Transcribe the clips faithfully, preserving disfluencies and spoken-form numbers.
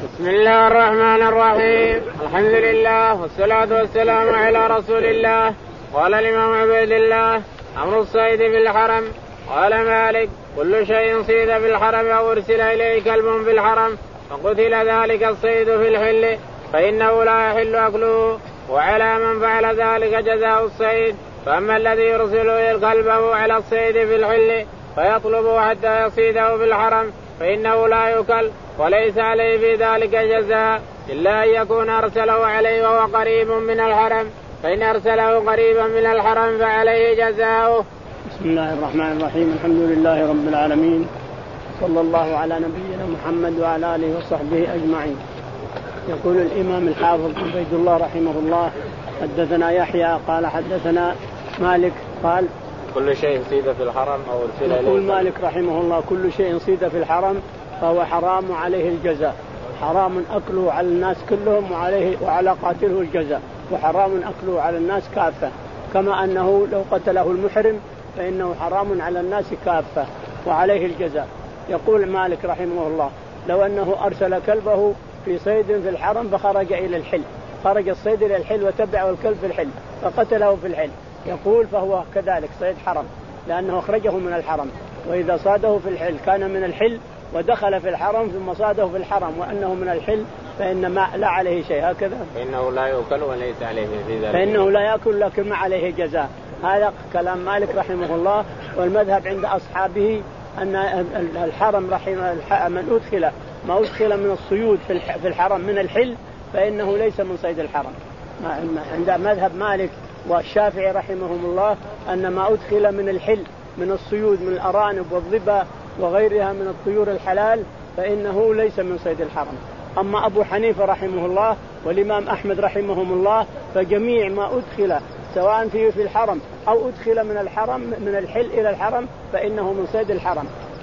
بسم الله الرحمن الرحيم. الحمد لله والصلاة والسلام على رسول الله. قال الإمام عبيد الله أمر الصيد في الحرم. قال مالك كل شيء صيد في الحرم أو أرسل إليه كلب في الحرم فقتل ذلك الصيد في الحل فإنه لا يحل أكله وعلى من فعل ذلك جزاء الصيد. فأما الذي يرسل كلبه على الصيد في الحل فيطلبه حتى يصيده في الحرم فإنه لا يؤكل وليس عليه في ذلك جزاء إلا أن يكون أرسله عليه وهو قريب من الحرم فإن أرسله قريبا من الحرم فعليه جزاؤه. بسم الله الرحمن الرحيم. الحمد لله رب العالمين صلى الله على نبينا محمد وعلى آله وصحبه أجمعين. يقول الإمام الحافظ عبيد الله رحمه الله حدثنا يحيى قال حدثنا مالك قال كل شيء صيد في الحرم أو أرسل إليه. يقول مالك رحمه الله كل شيء صيد في الحرم فهو حرام عليه الجزاء، حرام أكله على الناس كلهم وعليه وعلى قاتله الجزاء، وحرام أكله على الناس كافة كما أنه لو قتله المحرم فإنه حرام على الناس كافة وعليه الجزاء. يقول مالك رحمه الله لو أنه أرسل كلبه في صيد في الحرم فخرج إلى الحل، خرج الصيد إلى الحل وتبعه الكلب في الحل فقتله في الحل، يقول فهو كذلك صيد حرم لأنه أخرجه من الحرم، وإذا صاده في الحل كان من الحل ودخل في الحرم ثم صاده في الحرم وأنه من الحل فإن ما لا عليه شيء هكذا فإنه لا يأكل وليس عليه في ذلك فإنه لا يأكل لكن ما عليه جزاء. هذا كلام مالك رحمه الله. والمذهب عند أصحابه أن الحرم رحمه من أدخل ما أدخل من الصيود في الحرم من الحل فإنه ليس من صيد الحرم. عند مذهب مالك والشافعي رحمهم الله أن ما أدخل من الحل من الصيود من الأرانب والظبا وغيرها من الطيور الحلال فإنه ليس من صيد الحرم. أما أبو حنيفة رحمه الله والإمام أحمد رحمهم الله فجميع ما أدخل سواء فيه في الحرم أو أدخل من الحرم من الحل إلى الحرم فإنه من صيد الحرم.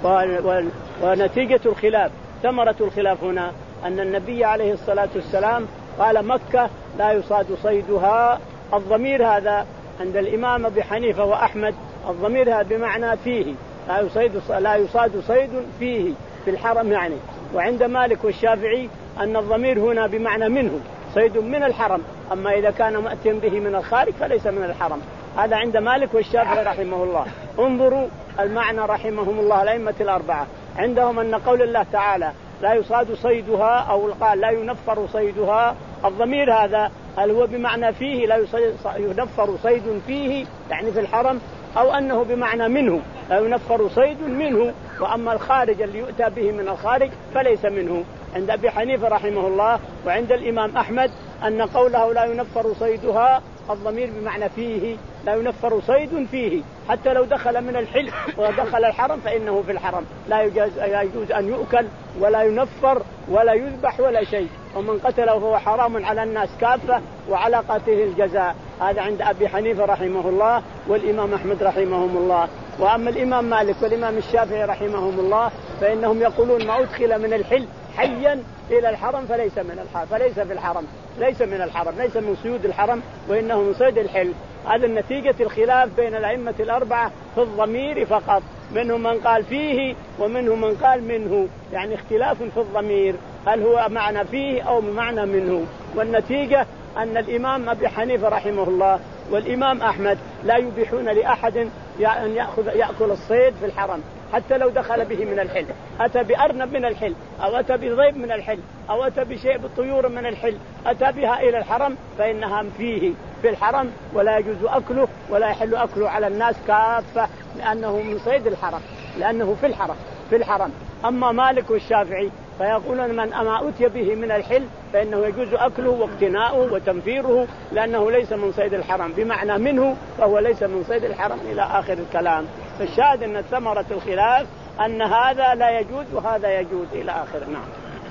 ونتيجة الخلاف ثمرة الخلاف هنا أن النبي عليه الصلاة والسلام قال مكة لا يصاد صيدها. الضمير هذا عند الإمام أبي حنيفة وأحمد الضمير هذا بمعنى فيه، لا يصاد لا يصاد صيد فيه في الحرم يعني. وعند مالك والشافعي أن الضمير هنا بمعنى منه، صيد من الحرم، أما إذا كان مأتيا به من الخارج فليس من الحرم. هذا عند مالك والشافعي رحمه الله. انظروا المعنى رحمهم الله الأئمة الأربعة. عندهم أن قول الله تعالى لا يصاد صيدها أو قال لا ينفر صيدها، الضمير هذا هل هو بمعنى فيه لا ينفر صيد فيه يعني في الحرم، أو أنه بمعنى منه لا ينفر صيد منه، وأما الخارج اللي يؤتى به من الخارج فليس منه. عند أبي حنيفة رحمه الله وعند الإمام أحمد أن قوله لا ينفر صيدها الضمير بمعنى فيه، لا ينفر صيد فيه حتى لو دخل من الحل ودخل الحرم فإنه في الحرم لا يجوز أن يؤكل ولا ينفر ولا يذبح ولا شيء، ومن قتله فهو حرام على الناس كافة وعلى قاتله الجزاء. هذا عند أبي حنيفة رحمه الله والإمام أحمد رحمهم الله. وأما الإمام مالك والإمام الشافعي رحمهم الله فإنهم يقولون ما أدخل من الحل حيا إلى الحرم فليس من الحرم فليس في الحرم ليس من الحرم ليس من صيود الحرم وإنه من صيد الحل. هذا النتيجة الخلاف بين الأئمة الأربعة في الضمير فقط، منهم من قال فيه ومنهم من قال منه، يعني اختلاف في الضمير هل هو معنى فيه أو معنى منه. والنتيجة أن الإمام أبي حنيفة رحمه الله والإمام أحمد لا يبيحون لأحد أن يأخذ يأكل الصيد في الحرم حتى لو دخل به من الحل، أتى بأرنب من الحل أو أتى بضيب من الحل أو أتى بشيء بالطيور من الحل أتى بها إلى الحرم فإنها فيه في الحرم ولا يجوز أكله ولا يحل أكله على الناس كافة لأنه من صيد الحرم لأنه في الحرم في الحرم. أما مالك والشافعي فيقولون من أما أتي به من الحل فإنه يجوز أكله واقتناؤه وتنفيره لأنه ليس من صيد الحرم، بمعنى منه فهو ليس من صيد الحرم إلى آخر الكلام. فالشاهد أن ثمرة الخلاف أن هذا لا يجوز وهذا يجوز إلى آخر. نعم.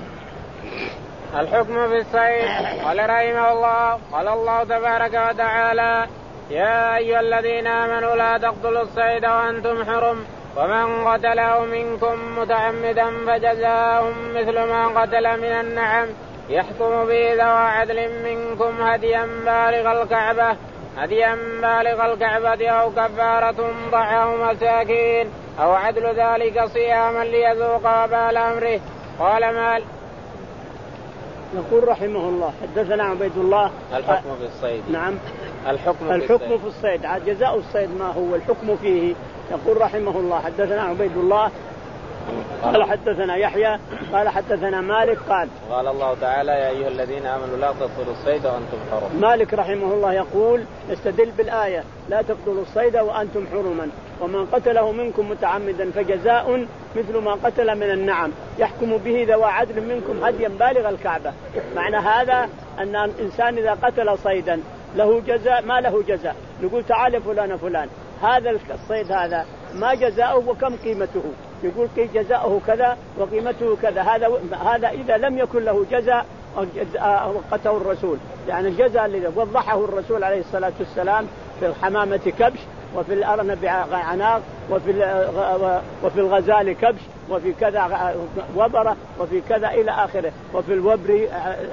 الحكم في الصيد. قال رحمه الله قال الله تبارك وتعالى يا أيها الذين آمنوا لا تقتلوا الصيد وأنتم حرم ومن قتله منكم متعمدا فجزاء مثل ما قتل من النعم يحكم به ذو عدل منكم هديا بالغ الكعبة هديا بالغ الكعبة أو كفارة طعام مساكين أو عدل ذلك صياما ليذوق وبال أمره. قال مال يقول رحمه الله حدثنا عبيد الله. الحكم في الصيد. نعم الحكم, الحكم في, في الصيد عاد جزاء الصيد ما هو الحكم فيه. يقول رحمه الله حدثنا عبيد الله قال حدثنا يحيى قال حدثنا مالك قال قال الله تعالى يا أيها الذين آمنوا لا تقتلوا الصيد وأنتم حرم. مالك رحمه الله يقول استدل بالآية لا تقتلوا الصيد وأنتم حرما ومن قتله منكم متعمدا فجزاء مثل ما قتل من النعم يحكم به ذوى عدل منكم هديا بالغ الكعبة. معنى هذا أن الإنسان إذا قتل صيدا له جزاء ما له جزاء نقول تعال فلان فلان هذا الصيد هذا ما جزاؤه وكم قيمته يقول كي جزاؤه كذا وقيمته كذا. هذا هذا إذا لم يكن له جزاء وقته الرسول يعني الجزاء الذي وضحه الرسول عليه الصلاة والسلام في الحمامة كبش وفي الأرنب عناق وفي وفي الغزال كبش وفي كذا وبرة وفي كذا إلى آخره وفي الوبر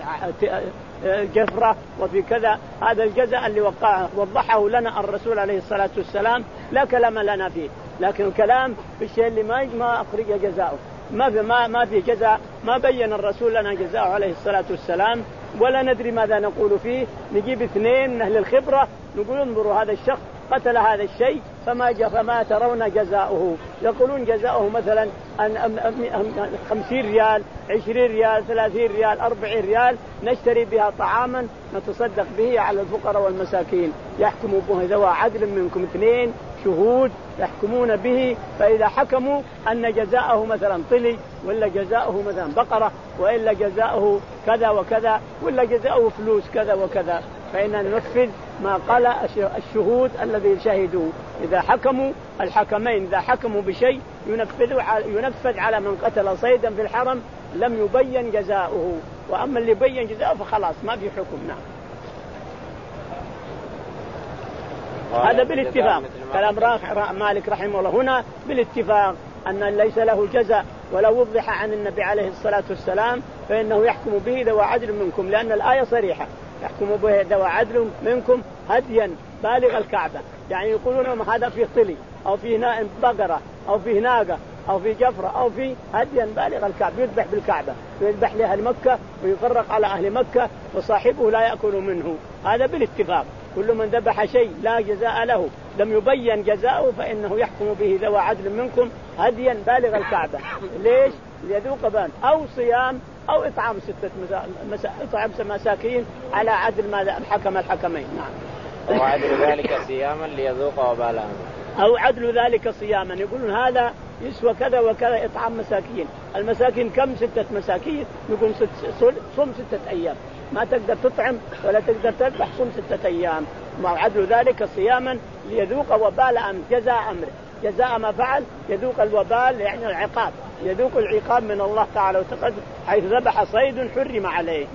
جفرة وفي كذا. هذا الجزاء اللي وقعه وضحه لنا الرسول عليه الصلاة والسلام لا كلام لنا فيه لكن الكلام في الشيء اللي ما ما أخرج جزاؤه ما في ما ما في جزاء ما بين الرسول لنا جزاؤه عليه الصلاة والسلام ولا ندري ماذا نقول فيه. نجيب اثنين من أهل الخبرة نقول انظروا هذا الشخص قتل هذا الشيء فما فما ترون جزاؤه يقولون جزاؤه مثلا خمسين ريال عشرين ريال ثلاثين ريال أربعين ريال نشتري بها طعاما نتصدق به على الفقراء والمساكين. يحكم به ذوى عدل منكم اثنين شهود يحكمون به فإذا حكموا أن جزاؤه مثلا طلي ولا جزاؤه مثلا بقرة وإلا جزاؤه كذا وكذا ولا جزاؤه فلوس كذا وكذا فإننا ننفذ ما قال الشهود الذي شهدوا. إذا حكموا الحكمين إذا حكموا بشيء ينفذوا ينفذ على من قتل صيدا في الحرم لم يبين جزاؤه وأما اللي بين جزاؤه فخلاص ما في حكم. نعم هذا بالاتفاق كلام مالك رحمه الله هنا بالاتفاق أن ليس له جزاء ولو وضح عن النبي عليه الصلاة والسلام فإنه يحكم به ذوى عدل منكم لأن الآية صريحة يحكم به ذوى عدل منكم هديا بالغ الكعبة يعني يقولون هذا فيه طلي أو فيه نائم بقرة أو فيه ناقة أو في جفرة أو في هديا بالغ الكعبة يذبح بالكعبة ويذبح لأهل مكة ويفرق على أهل مكة وصاحبه لا يأكل منه. هذا بالاتفاق كل من ذبح شيء لا جزاء له لم يبين جزاؤه فإنه يحكم به ذوى عدل منكم هديا بالغ الكعبة. ليش؟ ليذوق بان أو صيام أو إطعام ستة مسا... إطعام مساكين على عدل ماذا الحكم الحكمين. نعم أو عدل ذلك صياما ليذوق وبال أمره أو عدل ذلك صياما يقولون هذا يسوى كذا وكذا إطعام مساكين. المساكين كم؟ ستة مساكين نقول ست... صم ستة أيام ما تقدر تطعم ولا تقدر تذبح صم ستة أيام مع عدل ذلك صياما ليذوق وبال أمر جزاء أمره جزاء ما فعل يذوق الوبال يعني العقاب يذوق العقاب من الله تعالى وتقدم حيث ذبح صيد حرم عليه.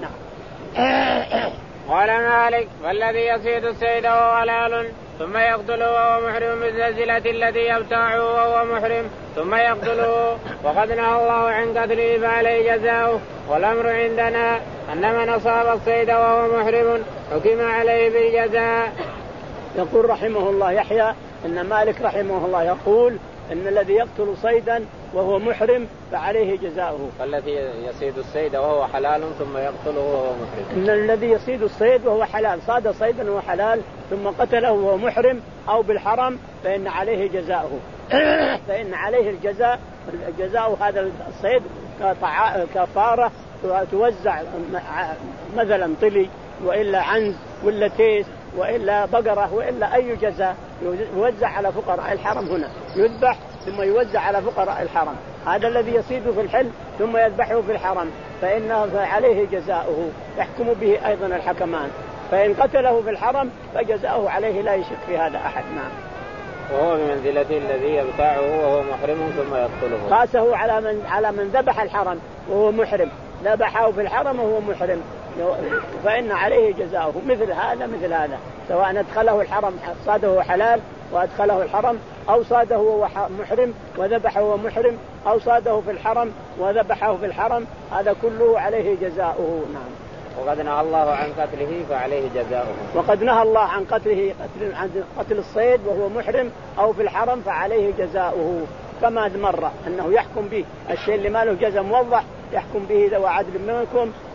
نعم قال مالك والذي يصيد الصيد وهو حلال ثم يقتله وهو محرم بالزلزلة التي يبتاعه وهو محرم ثم يقتله وقد نهى الله عن قتله فعليه جزاؤه والأمر عندنا أن من أصاب الصيد وهو محرم حكم عليه بالجزاء. يقول رحمه الله يحيى أن مالك رحمه الله يقول أن الذي يقتل صيدا وهو محرم فعليه جزاؤه. الذي يصيد الصيد وهو حلال ثم يقتله وهو محرم إن الذي يصيد الصيد وهو حلال صاد صيدا وهو حلال ثم قتله وهو محرم أو بالحرم فإن عليه جزاؤه فإن عليه الجزاء الجزاء هذا الصيد كفارة توزع مثلا طلي وإلا عنز ولا تيس وإلا بقرة وإلا أي جزاء يوزع على فقراء الحرم هنا يذبح ثم يوزع على فقراء الحرم. هذا الذي يصيد في الحل ثم يذبحه في الحرم فإنه عليه جزاؤه يحكم به أيضا الحكمان. فإن قتله في الحرم فجزاؤه عليه لا يشك في هذا أحد. نعم وهو بمنزلة الذي يبتاعه وهو محرم ثم يقتله قاسه على من على من ذبح الحرم وهو محرم ذبحه في الحرم وهو محرم فإن عليه جزاؤه مثل هذا مثل هذا سواء أدخله الحرم صاده حلال وأدخله الحرم أو صاده وهو محرم وذبحه وهو محرم أو صاده في الحرم وذبحه في الحرم هذا كله عليه جزاؤه. نعم وقد نهى الله عن قتله فعليه جزاؤه وقد نهى الله عن قتله قتل, عن قتل الصيد وهو محرم أو في الحرم فعليه جزاؤه كما مر أنه يحكم به الشيء اللي ما له جزاء موضح يحكم به ذوى عدل منكم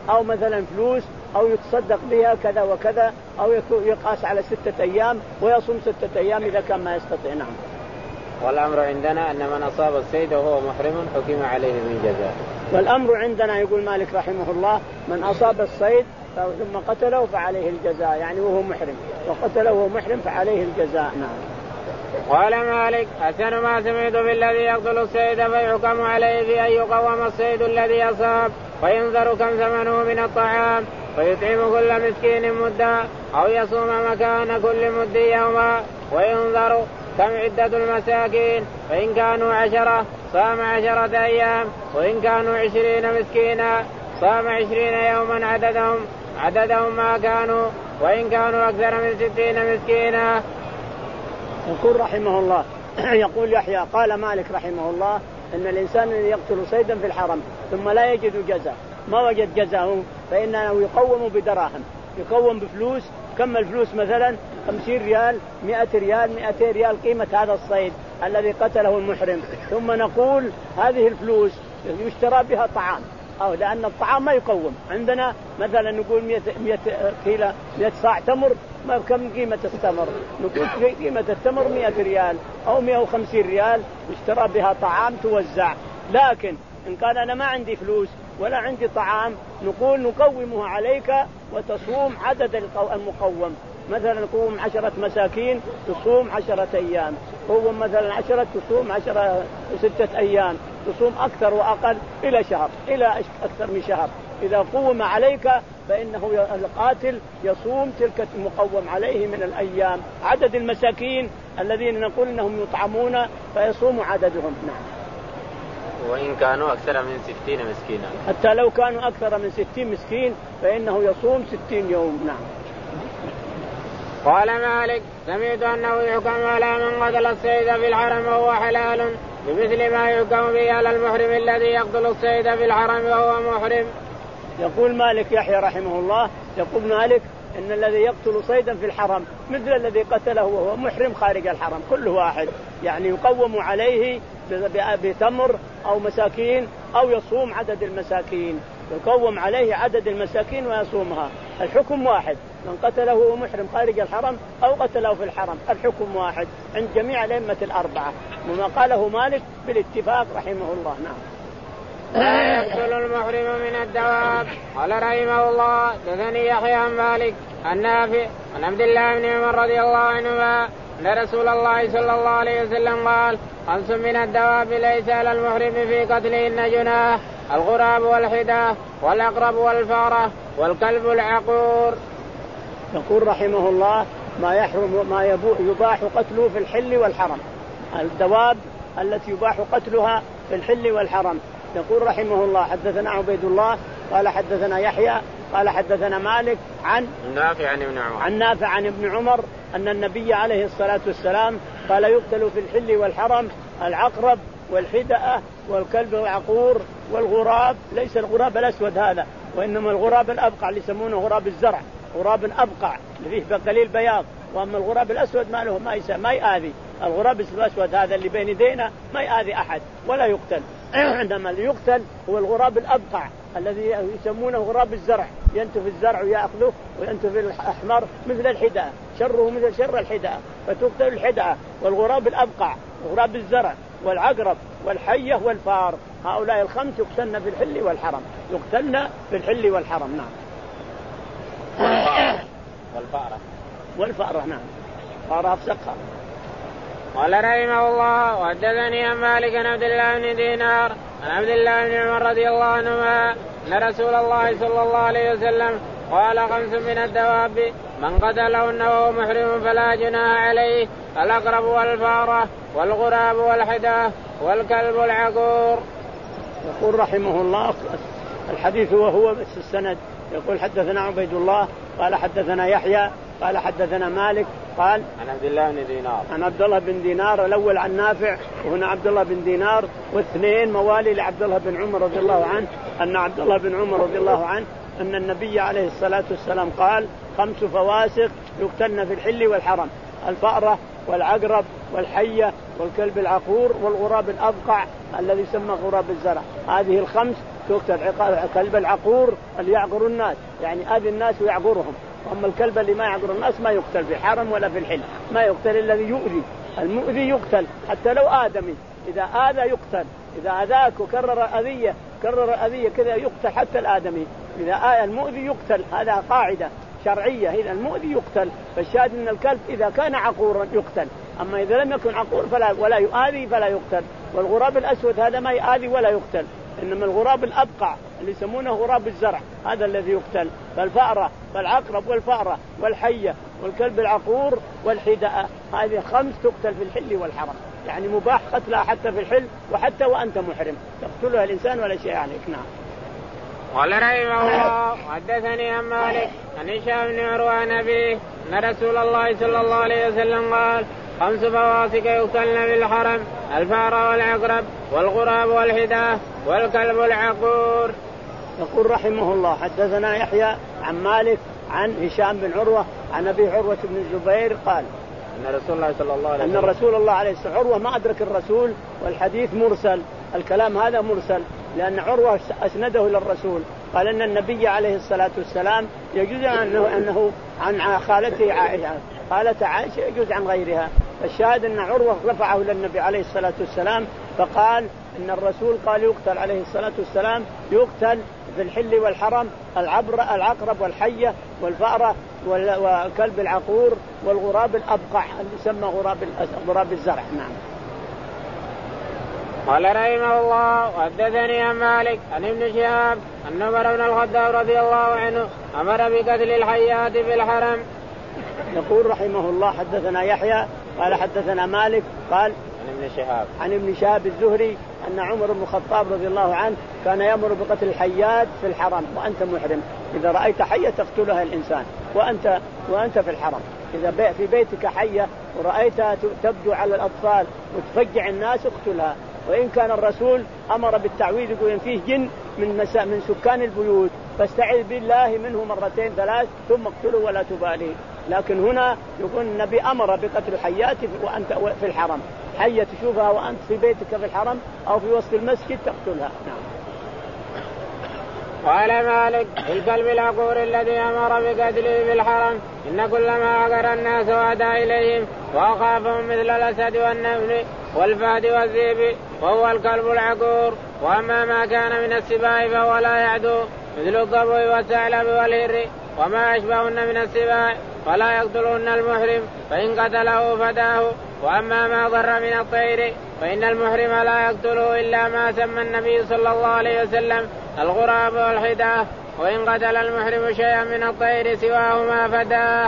أو مثلا فلوس أو يتصدق بها كذا وكذا، أو يقاس على ستة أيام ويصوم ستة أيام إذا كان ما يستطيع. نعم. والأمر عندنا أن من أصاب الصيد وهو محرم حكم عليه من جزاء. والأمر عندنا يقول مالك رحمه الله من أصاب الصيد ثم قتله فعليه الجزاء، يعني وهو محرم، وقتله وهو محرم فعليه الجزاء. نعم. قال مالك أحسن ما سمعت بالذي يقتل الصيد فيحكم عليه بأن يقوم الصيد الذي أصاب وينظر كم ثمنه من الطعام ويطعم كل مسكين مدا أو يصوم مكان كل مد يوما وينظر كم عدة المساكين، فإن كانوا عشرة صام عشرة أيام، وإن كانوا عشرين مسكينا صام عشرين يوما عددهم عددهم ما كانوا، وإن كانوا أكثر من ستين مسكينا. يقول رحمه الله يقول يحيى قال مالك رحمه الله أن الإنسان الذي يقتل صيدا في الحرم ثم لا يجد جزاء، ما وجد جزاءه، فإنه يقوم بدراهم، يقوم بفلوس. كم الفلوس؟ مثلا خمسين ريال، مئة ريال، مئتين ريال قيمة هذا الصيد الذي قتله المحرم. ثم نقول هذه الفلوس يشترى بها طعام، أو لأن الطعام ما يقوم عندنا. مثلا نقول مئة كيلو مئة صاع تمر، ما كم قيمة التمر؟ نقول قيمة التمر مئة ريال أو مئة وخمسين ريال يشترى بها طعام توزع. لكن إن كان أنا ما عندي فلوس ولا عندي طعام نقول نقومه عليك وتصوم عدد المقوم. مثلا نقوم عشرة مساكين تصوم عشرة أيام، قوم مثلا عشرة تصوم عشرة ستة أيام، تصوم أكثر وأقل إلى شهر، إلى أكثر من شهر. إذا قوم عليك فإنه القاتل يصوم تلك المقوم عليه من الأيام عدد المساكين الذين نقول إنهم يطعمون فيصوم عددهم. نعم. وإن كانوا أكثر من ستين مسكينا، حتى لو كانوا أكثر من ستين مسكين فإنه يصوم ستين يوم. نعم. قال مالك سمعت أنه يحكم على من قتل الصيد في الحرم وهو حلال بمثل ما يحكم به على المحرم الذي يقتل الصيد في الحرم وهو محرم. يقول مالك يحيى رحمه الله يقول مالك إن الذي يقتل صيدا في الحرم مثل الذي قتله وهو محرم خارج الحرم، كل واحد يعني يقوم عليه بتمر أو مساكين أو يصوم عدد المساكين، يقوم عليه عدد المساكين ويصومها. الحكم واحد، من قتله وهو محرم خارج الحرم أو قتله في الحرم الحكم واحد عند جميع الأئمة الأربعة، وما قاله مالك بالاتفاق رحمه الله. نعم. لا يقتل المحرم من الدواب. قال رحمه الله حدثني يحيى عن مالك النافع عن عبد الله بن عمر رضي الله عنهما أن رسول الله صلى الله عليه وسلم قال خمس من الدواب ليس على المحرم في قتلهن جناح: الغراب والحدة والعقرب والفارة والكلب العقور. يقول رحمه الله ما يحرم ما يباح قتله في الحل والحرم، الدواب التي يباح قتلها في الحل والحرم. يقول رحمه الله حدثنا عبيد الله قال حدثنا يحيى قال حدثنا مالك عن نافع عن ابن عمر عن نافع عن ابن عمر أن النبي عليه الصلاة والسلام قال يقتل في الحل والحرم العقرب والحدأة والكلب العقور والغراب، ليس الغراب الأسود هذا وإنما الغراب الأبقع اللي يسمونه غراب الزرع، غراب أبقع اللي فيه قليل بياض، وأما الغراب الأسود ما له ما يسمى ما يآذي. الغراب الأسود هذا اللي بين يدينا ما يآذي أحد ولا يقتل، عندما يقتل هو الغراب الأبقع الذي يسمونه غراب الزرع، ينتف الزرع ويأخذه وينتف الأحمر مثل الحدأة، شره مثل شر الحدأة فتقتل الحدأة والغراب الأبقع وغراب الزرع والعقرب والحية والفار، هؤلاء الخمس يقتلن في الحل والحرم، يقتلن في الحل والحرم. نعم. والفأرة والفأرة نعم فأرة أفسقها. قال رحمه الله وحدثني عن مالك عن عبد الله بن دينار عن عبد الله بن عمر رضي الله عنهما أن رسول الله صلى الله عليه وسلم قال خمس من الدواب من قتلهن وهو محرم فلا جناح عليه: العقرب والفارة والغراب والحدة والكلب العقور. يقول رحمه الله الحديث وهو بس السند، يقول حدثنا عبيد الله قال حدثنا يحيى قال حدثنا مالك قال عن عبد الله بن دينار عن عبد الله بن دينار، الأول عن نافع وهنا عبد الله بن دينار، واثنين موالي لعبد الله بن عمر رضي الله عنه، أن عبد الله بن عمر رضي الله عنه أن النبي عليه الصلاة والسلام قال خمس فواسق يقتلن في الحل والحرم: الفأرة والعقرب والحية والكلب العقور والغراب الأبقع الذي يسمى غراب الزرع. هذه الخمس تقتل. كلب العقور اللي يعقر الناس يعني آذي الناس ويعقرهم، أما الكلب اللي ما يعقر الناس ما يقتل في حرم ولا في الحل، ما يقتل الذي يؤذي. المؤذي يقتل حتى لو آدمي، إذا آذى يقتل، إذا أذاك وكرر أذية كرر أذية كذا يقتل حتى الآدمي. إذا آذى المؤذي يقتل، هذا قاعدة شرعية، إذا المؤذي يقتل. فالشاهد أن الكلب إذا كان عقورا يقتل، أما إذا لم يكن عقور فلا ولا يؤذي فلا يقتل. والغراب الأسود هذا ما يؤذي ولا يقتل، إنما الغراب الأبقع اللي يسمونه غراب الزرع هذا الذي يقتل. فالفأرة والعقرب والفأرة والحية والكلب العقور والحداء هذه خمس تقتل في الحل والحرم، يعني مباح قتلها حتى في الحل وحتى وأنت محرم تقتلها الإنسان ولا شيء عليك. نعم. قال رحمه الله حدثني عن مالك عن هشام بن عروة عن أبيه أن رسول الله صلى الله عليه وسلم قال خمس فواسق يقتلن بالحرم: الفأر والعقرب والغراب والحداة والكلب العقور. يقول رحمه الله حدثنا يحيى عن مالك عن هشام بن عروة عن أبي عروة بن الزبير قال أن رسول الله صلى الله عليه وسلم أن رسول الله عليه وسلم عروة ما أدرك الرسول، والحديث مرسل، الكلام هذا مرسل لأن عروة أسنده للرسول. قال أن النبي عليه الصلاة والسلام يجوز أنه, أنه عن خالته عائشة، خالة عائشة يجوز عن غيرها. الشاهد أن عروة رفعه للنبي عليه الصلاة والسلام فقال إن الرسول قال يقتل عليه الصلاة والسلام، يقتل في الحل والحرم العبر العقرب والحية والفأرة والكلب العقور والغراب الأبقع اللي يسمى غراب غراب الزرع. نعم. قال رحمه الله وحدثني عن مالك عن ابن شهاب أن عمر بن الخطاب رضي الله عنه أمر بقتل الحيات في الحرم. يقول رحمه الله حدثنا يحيى قال حدثنا مالك قال عن ابن شهاب عن ابن شهاب الزهري أن عمر بن الخطاب رضي الله عنه كان يأمر بقتل الحيات في الحرم وأنت محرم. إذا رأيت حية تقتلها الإنسان وأنت وأنت في الحرم. إذا في بيتك حية ورأيتها تبدو على الأطفال وتفجع الناس اقتلها. وإن كان الرسول أمر بالتعويذ يقول فيه جن من مساء من سكان البيوت فاستعذ بالله منه مرتين ثلاث ثم اقتله ولا تبالي. لكن هنا يقول النبي أمر بقتل الحيات وأنت في الحرم، حية تشوفها وأنت في بيتك في الحرم أو في وسط المسجد تقتلها. نعم. قال مالك الكلب العقور الذي أمر بقتله في الحرم إن كلما عقر الناس وأدى إليهم وأخافهم مثل الأسد والنمل والفهد والذئب وهو الكلب العقور. وأما ما كان من السباع فهو لا يعدو مثل الضبع والثعلب والهر وما أشبهن من السباع فلا يقتلهن المحرم فإن قتله فداه. وأما ما ضر من الطير فإن المحرم لا يقتله إلا ما سمى النبي صلى الله عليه وسلم الغراب والحداة، وإن قتل المحرم شيئا من الطير سواهما فداه.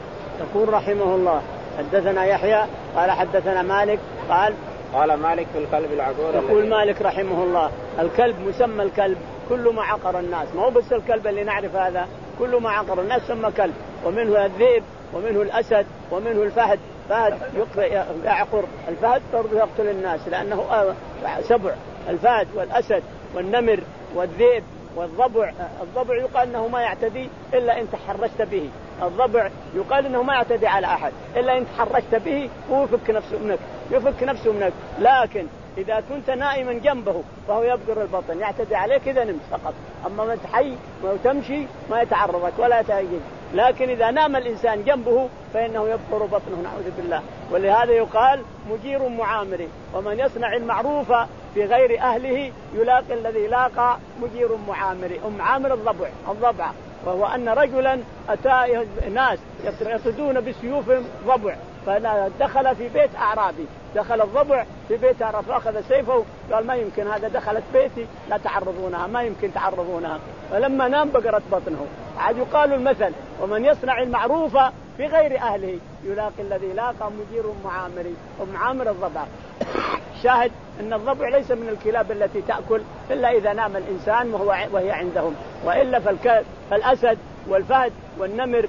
يقول رحمه الله حدثنا يحيى قال حدثنا مالك قال قال مالك في الكلب العقور. يقول مالك رحمه الله الكلب مسمى الكلب كل ما عقر الناس، ما هو بس الكلب اللي نعرف هذا، كل ما عقر الناس سمى كلب. ومنه الذئب ومنه الأسد ومنه الفهد، فهد يعقر الفهد برضه يقتل الناس لأنه سبع. الفهد والأسد والنمر والذئب والضبع. الضبع يقال أنه ما يعتدي إلا إن تحرشت به، الضبع يقال أنه ما يعتدي على أحد إلا إن تحرشت به هو يفك نفسه منك يفك نفسه منك. لكن إذا كنت نائما جنبه فهو يبقر البطن يعتدي عليك إذا نمت فقط، أما من تحي وتمشي ما يتعرضك ولا يتهيج. لكن إذا نام الإنسان جنبه فإنه يبقر بطنه نعوذ بالله. ولهذا يقال مجير معامر، ومن يصنع المعروف في غير أهله يلاقي الذي لاقى مجير معامر. أم عامر الضبع الضبع وهو أن رجلا أتى ناس يصدون بسيوفهم ضبع فدخل في بيت أعرابي، دخل الضبع في بيت أعرابي فأخذ سيفه قال ما يمكن هذا دخلت بيتي لا تعرضونها، ما يمكن تعرضونها. فلما نام بقرت بطنه. عاد يقال المثل ومن يصنع المعروف في غير أهله يلاقي الذي لاقى مجير معامري. أم عامر الضبع. شاهد أن الضبع ليس من الكلاب التي تأكل إلا إذا نام الإنسان وهو وهي عندهم، وإلا فالكلب فالأسد والفهد والنمر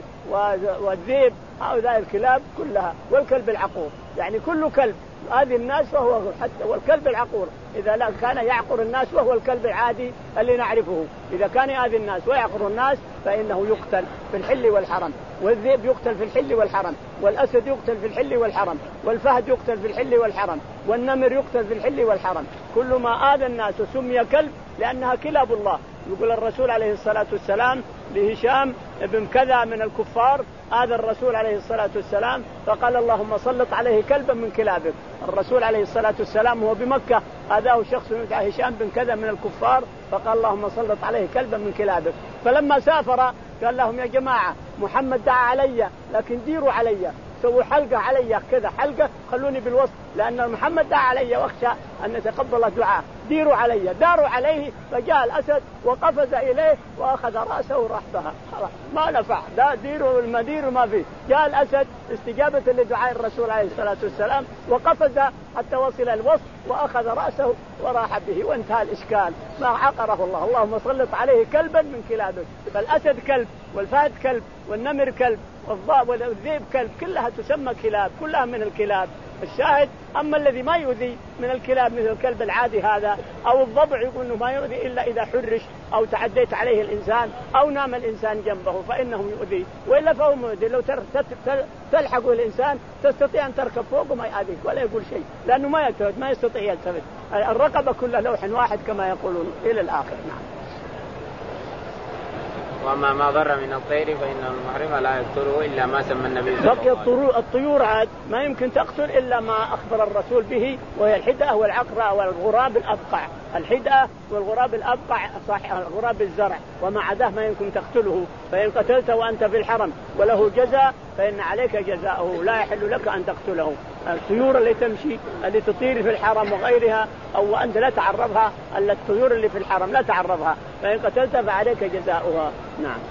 والذئب هؤلاء الكلاب كلها. والكلب العقور يعني كل كلب هذه الناس فهو حتى والكلب العقور إذا لا كان يعقر الناس وهو الكلب العادي اللي نعرفه، إذا كان يؤذي الناس ويعقر الناس فإنه يقتل في الحل والحرم. والذئب يقتل في الحل والحرم، والأسد يقتل في الحل والحرم، والفهد يقتل في الحل والحرم، والنمر يقتل في الحل والحرم. كل ما آذى الناس وسمي كلب لأنها كلاب الله. يقول الرسول عليه الصلاة والسلام لهشام ابن كذا من الكفار هذا الرسول عليه الصلاة والسلام فقال اللهم سلط عليه كلبا من كلابك. الرسول عليه الصلاة والسلام هو بمكة هذا هو شخص يدعى هشام بن كذا من الكفار فقال اللهم سلط عليه كلبا من كلابك. فلما سافر قال لهم يا جماعة محمد دعا علي لكن ديروا علي سووا حلقة علي كذا حلقة خلوني بالوسط لأن محمد دعا علي واخشى أن يتقبل دعاء ديروا علي. داروا عليه فجاء الأسد وقفز إليه وأخذ رأسه ورحبها ما نفع دا ديروا المدير ما فيه. جاء الأسد استجابة لدعاء الرسول عليه الصلاة والسلام وقفز حتى وصل الوسط وأخذ رأسه وراح به وانتهى الإشكال ما عقره الله. اللهم سلط عليه كلبا من كلابك. فالأسد كلب والفهد كلب والنمر كلب والضاب والذئب كلب كلها تسمى كلاب كلها من الكلاب. الشاهد أما الذي ما يؤذي من الكلاب مثل الكلب العادي هذا أو الضبع يقول إنه ما يؤذي إلا إذا حرش أو تعديت عليه الإنسان أو نام الإنسان جنبه فإنهم يؤذي وإلا فهو مؤذي. لو تلحقه الإنسان تستطيع أن تركب فوقه ما يؤذيك ولا يقول شيء لأنه ما يلتفت ما يستطيع يلتفت. الرقبة كلها لوح واحد كما يقولون إلى الآخر. نعم. وما ما ضر من الطير فإن المحرم لا يقتله إلا ما سمى النبي صلى الله عليه وسلم. بقي الطيور عاد ما يمكن تقتل إلا ما أخبر الرسول به وهي الحدأة والعقرة والغراب الأبقع. الحدأة والغراب الأبقع صح غراب الزرع وما عداه ما يمكن تقتله. فإن قتلته وأنت في الحرم وله جزاء فإن عليك جزاؤه لا يحل لك أن تقتله. الطيور اللي تمشي اللي تطير في الحرم وغيرها أو أنت لا تعرضها إلا الطيور اللي في الحرم لا تعرضها فإن قتلت فعليك جزاؤها. نعم.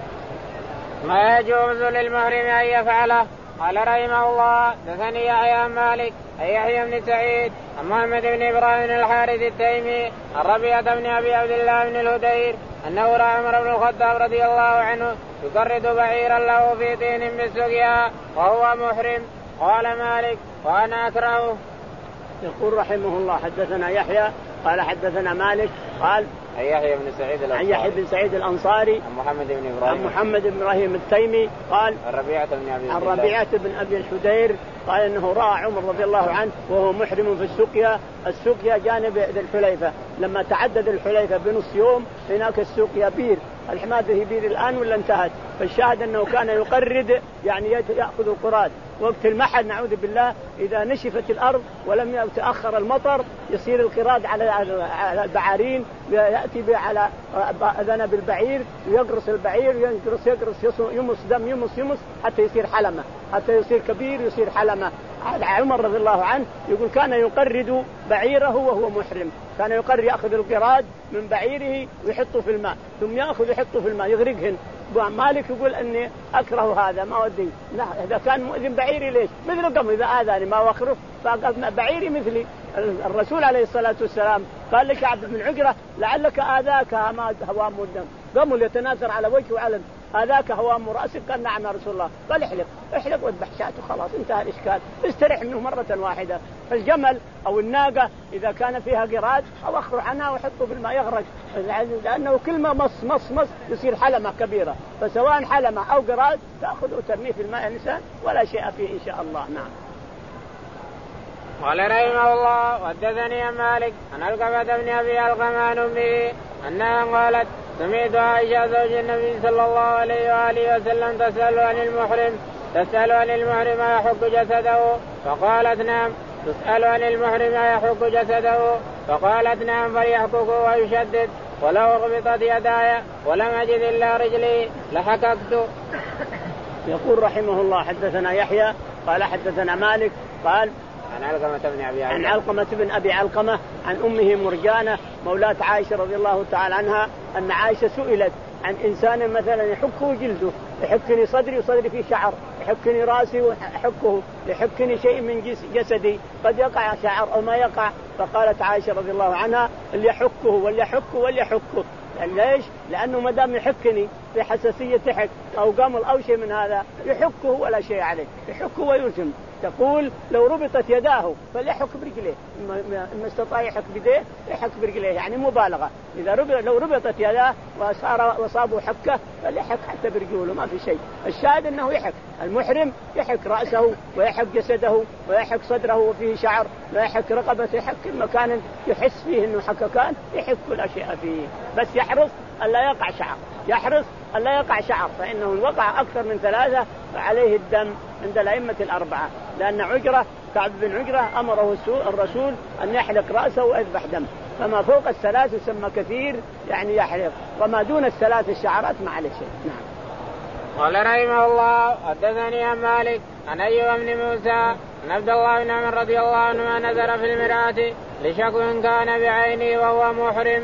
ما يجوز للمحرم أن يفعله. قال رحمه الله دثني يحيى مالك أي يحيى بن سعيد عن محمد بن إبراهيم الحارث التيمي عن ربيعة بن أبي عبد الله بن الهدير أنه رأى عمر بن الخطاب رضي الله عنه يقرد بعيرا له في طين بالسقيا وهو محرم. قال مالك وأنا أكرهه. يقول رحمه الله حدثنا يحيى قال حدثنا مالك قال عن يحيى بن سعيد الأنصاري عن يحيى بن سعيد الأنصاري عن محمد بن إبراهيم عن محمد بن إبراهيم التيمي قال عن ربيعة بن أبي عن ربيعة بن أبي الحدير قال إنه رأى عمر رضي الله عنه وهو محرم في السقيا. السقيا جانب ذي الحليفة لما تعدد الحليفة بنص يوم هناك السقيا بير الحماد هي بير الآن ولا انتهت. فالشاهد أنه كان يقرد يعني يأخذ القراد وقت المحل نعوذ بالله إذا نشفت الأرض ولم يتأخر المطر يصير القراد على البعارين يأتي على ذنب البعير ويقرص البعير يقرص يقرص يمص دم يمص يمص حتى يصير حلمة حتى يصير كبير يصير حلمة. عمر رضي الله عنه يقول كان يقرد بعيره وهو محرم. كان يقرر يأخذ القراد من بعيره ويحطه في الماء ثم يأخذ يحطه في الماء يغرقهن. مالك يقول أني أكره هذا ما ودي لا إذا كان مؤذن بعيري ليش مثل قم إذا آذاني ما وخره فقال بعيري مثلي. الرسول عليه الصلاة والسلام قال لكعب بن عجرة لعلك آذاك هوام الدم قمل يتناثر على وجهه وعلم آذاك هوام رأسك قال نعم يا رسول الله قال احلق احلق واذبح شاته خلاص انتهى الإشكال استريح منه مرة واحدة. فالجمل أو الناقة إذا كان فيها قراد أو أخر عنها وحطه في الماء يغرق لأنه كل ما مص مص مص يصير حلمة كبيرة. فسواء حلمة أو قراد تأخذ وترميه في الماء الإنسان ولا شيء فيه إن شاء الله. نعم. قال رحمه الله وحدثني مالك عن علقمة بن أبي علقمة عن أمه أنها قالت سمعت عائشة زوج النبي صلى الله عليه وآله وسلم تسأل عن المحرم تسأل عن المحرم يحك جسده فقالت نعم تسأل عن المحرم يحك جسده فقالت نعم فليحكه ويشدد ولو غبطت يداي ولم أجد إلا رجلي لحككت. يقول رحمه الله حدثنا يحيى قال حدثنا مالك قال عن علقمة بن أبي عن علقمة بن أبي علقمة عن أمه مرجانة مولاة عائشة رضي الله تعالى عنها أن عائشة سئلت عن إنسان مثلا يحكه جلده يحكني صدري وصدري فيه شعر يحكني راسي ويحكه يحكني شيء من جسدي قد يقع شعر أو ما يقع. فقالت عائشة رضي الله عنها اللي يحكه واللي يحكه واللي يحكه. يعني ليش؟ لأنه ما دام يحكني في حساسية حك أو قمل أو شيء من هذا يحكه ولا شيء عليه يحكه ويرجم تقول لو ربطت يداه فليحك برجليه، ما استطاع يحك بيديه يحك برجليه، يعني مبالغة. إذا ربط لو ربطت يداه وصار وصابوا حكة فليحك حتى برجوله ما في شيء. الشاهد أنه يحك، المحرم يحك رأسه ويحك جسده ويحك صدره وفيه شعر ويحك رقبته، يحك كل مكان يحس فيه أنه حككان يحك كل أشياء فيه، بس يحرص ألا يقع شعر، يحرص ألا يقع شعر، فإنه وقع أكثر من ثلاثة فعليه الدم عند الأئمة الأربعة، لأن عجرة كعب بن عجرة أمره الرسول أن يحلق رأسه ويذبح دم، فما فوق الثلاث يسمى كثير يعني يحلق، وما دون الثلاث الشعرات ما عليه شيء. نعم. قال رحمه الله حدثني عن مالك عن أيوب بن موسى عن عبد الله بن عمر رضي الله عنهما نظر في المرآة لشكو كان بعينه وهو محرم.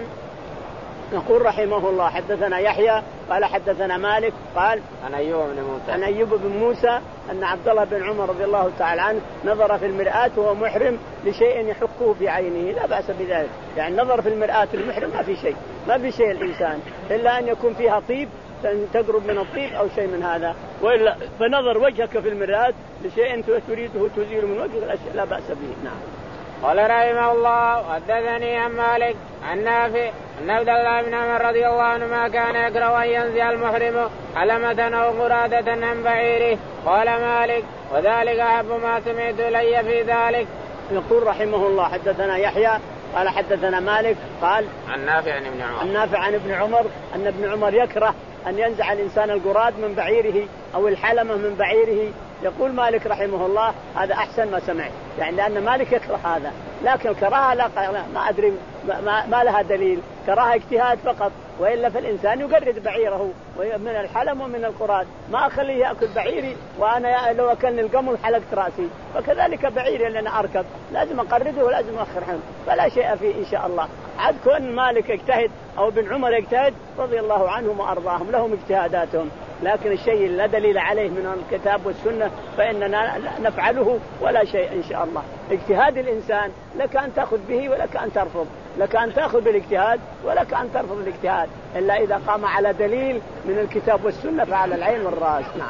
نقول رحمه الله حدثنا يحيى قال حدثنا مالك قال عن أيوب بن موسى عن أيوب بن موسى أن عبد الله بن عمر رضي الله تعالى عنه نظر في المرآة وهو محرم لشيء يحكه في عينه، لا بأس بذلك، يعني نظر في المرآة المحرم ما في شيء، ما في شيء الإنسان إلا أن يكون فيها طيب تقرب من الطيب أو شيء من هذا، وإلا فنظر وجهك في المرآة لشيء تريده تزيل من وجهك الأشياء لا بأس به. نعم. قال رحمه الله حدثني عن مالك عن نافع أن عبد الله بن عمر رضي الله عنهما كان يكره أن ينزع المحرم علمة أو قرادة عن بعيره. قال مالك وذلك أحب ما سمعت إلي في ذلك. يقول رحمه الله حدثنا يحيى قال حدثنا مالك قال عن نافع عن ابن عمر النافع عن ابن عمر أن ابن عمر يكره أن ينزع الإنسان القراد من بعيره أو الحلمة من بعيره. يقول مالك رحمه الله هذا أحسن ما سمعت، يعني لأن مالك يكره هذا، لكن الكراهة لا ما أدري ما, ما لها دليل، كراهة اجتهاد فقط، وإلا فالإنسان يقرد بعيره من الحلم ومن القراد، ما أخليه يأكل بعيري وأنا لو أكلني القمل حلقت رأسي، فكذلك بعيري اللي أنا أركب لازم أقرده ولازم أخر حمل، فلا شيء فيه إن شاء الله. عاد كون مالك يجتهد أو ابن عمر يجتهد رضي الله عنهم وأرضاهم لهم اجتهاداتهم، لكن الشيء لا دليل عليه من الكتاب والسنة فإننا نفعله ولا شيء إن شاء الله. اجتهاد الإنسان لك أن تأخذ به ولك أن ترفض، لك أن تأخذ بالاجتهاد ولك أن ترفض الاجتهاد، إلا إذا قام على دليل من الكتاب والسنة فعلى العين والرأس. نعم.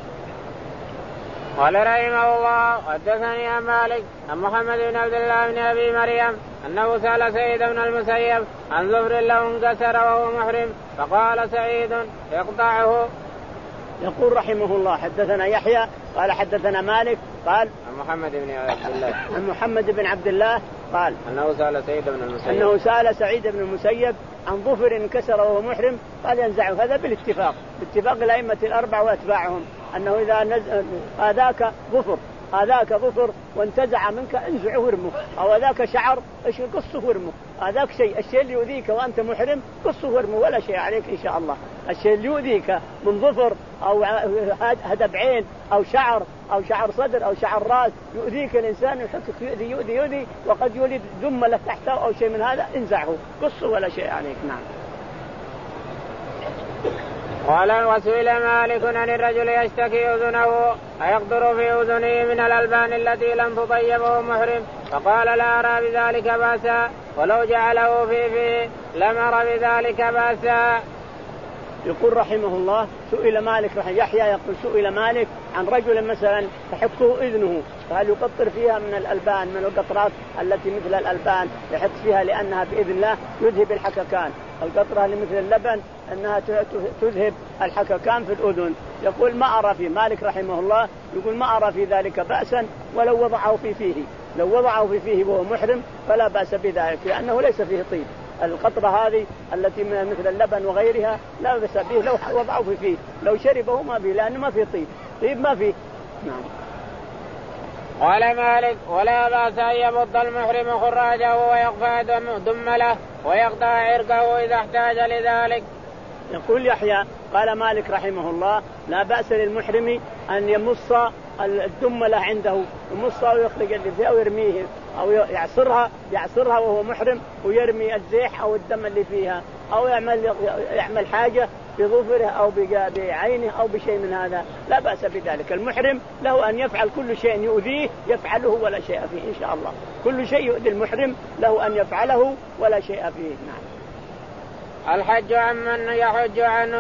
قال رحمه الله حدثني عن مالك عن محمد بن عبد الله بن أبي مريم أنه سأل سعيد بن المسيب عن ظفر له انكسر وهو محرم فقال سعيد يقطعه. يقول رحمه الله حدثنا يحيى قال حدثنا مالك قال عن محمد بن عبد الله عن محمد بن عبد الله قال أنه سأل سعيد بن المسيب أنه سأل سعيد بن المسيب عن ظفر انكسر وهو محرم قال ينزعه، هذا بالاتفاق باتفاق الأئمة الأربعة وأتباعهم أنه إذا نزع هذاك ظفر هذاك ظفر وانتزع منك انزعه وارمه، أو هذاك شعر ايش قصه وارمه، هذاك شيء الشيء اللي يؤذيك وأنت محرم قصه وارمه ولا شيء عليك إن شاء الله. الشيء اللي يؤذيك من ظفر أو هدب عين أو شعر أو شعر صدر أو شعر راس يؤذيك الإنسان يحكك يؤذي يؤذي يؤذي وقد يولد ذمة تحته أو شيء من هذا انزعه قصه ولا شيء عليك. نعم. قال وسئل مالك عن الرجل يشتكي أذنه أيقدر في أذنه من الألبان التي لم تطيبه محرم، فقال لا أرى بذلك بأسا ولو جعله في فيه لم أرى بذلك بأسا. يقول رحمه الله سئل مالك رحمه يحيى يقول سئل مالك عن رجل مثلا تحكه إذنه فهل يقطر فيها من الألبان من القطرات التي مثل الألبان يحط فيها لأنها بإذن الله يذهب الحككان، القطرة اللي مثل اللبن أنها تذهب الحككان في الأذن. يقول ما أرى فيه مالك رحمه الله يقول ما أرى في ذلك بأسا ولو وضعه في فيه، لو وضعه في فيه وهو محرم فلا بأس بذلك لأنه ليس فيه طيب، القطرة هذه التي مثل اللبن وغيرها لا بأس به لو وضعه في فيه، لو شربه ما فيه لأنه ما فيه طيب، طيب ما فيه. نعم. قال مالك ولا بأس أن يبض المحرم خراجه ويقفى دمله ويقطع عرقه إذا احتاج لذلك. يقول يحيى قال مالك رحمه الله لا بأس للمحرم أن يمص الدملة عنده يمصها ويخرج اللي فيها ويرميه أو يعصرها يعصرها وهو محرم ويرمي الزيح أو الدم اللي فيها أو يعمل يعمل حاجة بظفره أو بعينه أو بشيء من هذا لا بأس بذلك. المحرم له أن يفعل كل شيء يؤذيه يفعله ولا شيء فيه إن شاء الله، كل شيء يؤذي المحرم له أن يفعله ولا شيء فيه. نعم. الحج عمن يحج عنه.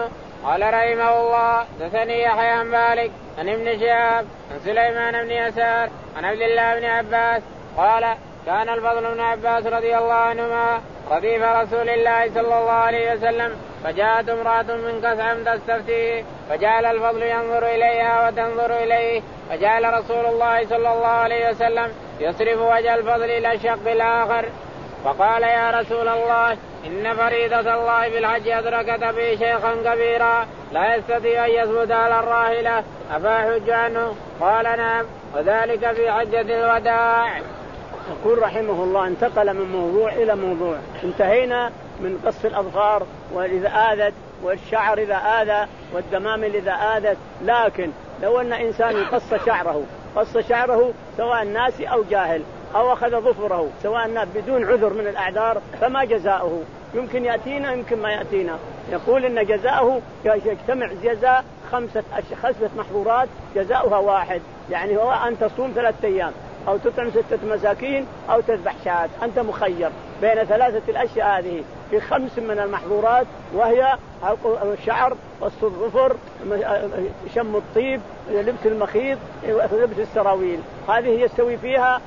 قال رحمه الله حدثني يحيى عن مالك عن ابن شهاب عن سليمان بن يسار عن عبد الله بن عباس قال كان الفضل بن عباس رضي الله عنهما رديف رسول الله صلى الله عليه وسلم فجاءت امرأة من قسعم تستفتيه فجعل الفضل ينظر إليها وتنظر إليه فجعل رسول الله صلى الله عليه وسلم يصرف وجه الفضل إلى الشق الآخر فقال يا رسول الله إن فريضة الله بالحج أدركت به شيخا كبيرا لا يستطيع أن يثبت على الراحلة أفأحج عنه؟ قال نعم وذلك في حجة الوداع. يقول رحمه الله انتقل من موضوع إلى موضوع. انتهينا من قص الأظفار وإذا آذت والشعر إذا آذى والدمامل إذا آذت، لكن لو أن إنسان قص شعره قص شعره سواء ناسي أو جاهل أو أخذ ظفره سواء بدون عذر من الأعذار فما جزاؤه؟ يمكن يأتينا يمكن ما يأتينا. يقول إن جزاؤه يجتمع جزاء خمسة خمسة محظورات جزاؤها واحد، يعني هو أن تصوم ثلاثة أيام أو تطعم ستة مساكين أو تذبح شاة. أنت مخير بين ثلاثة الأشياء هذه في خمس من المحظورات، وهي الشعر والظفر شم الطيب لبس المخيط لبس السراويل. هذه يستوي فيها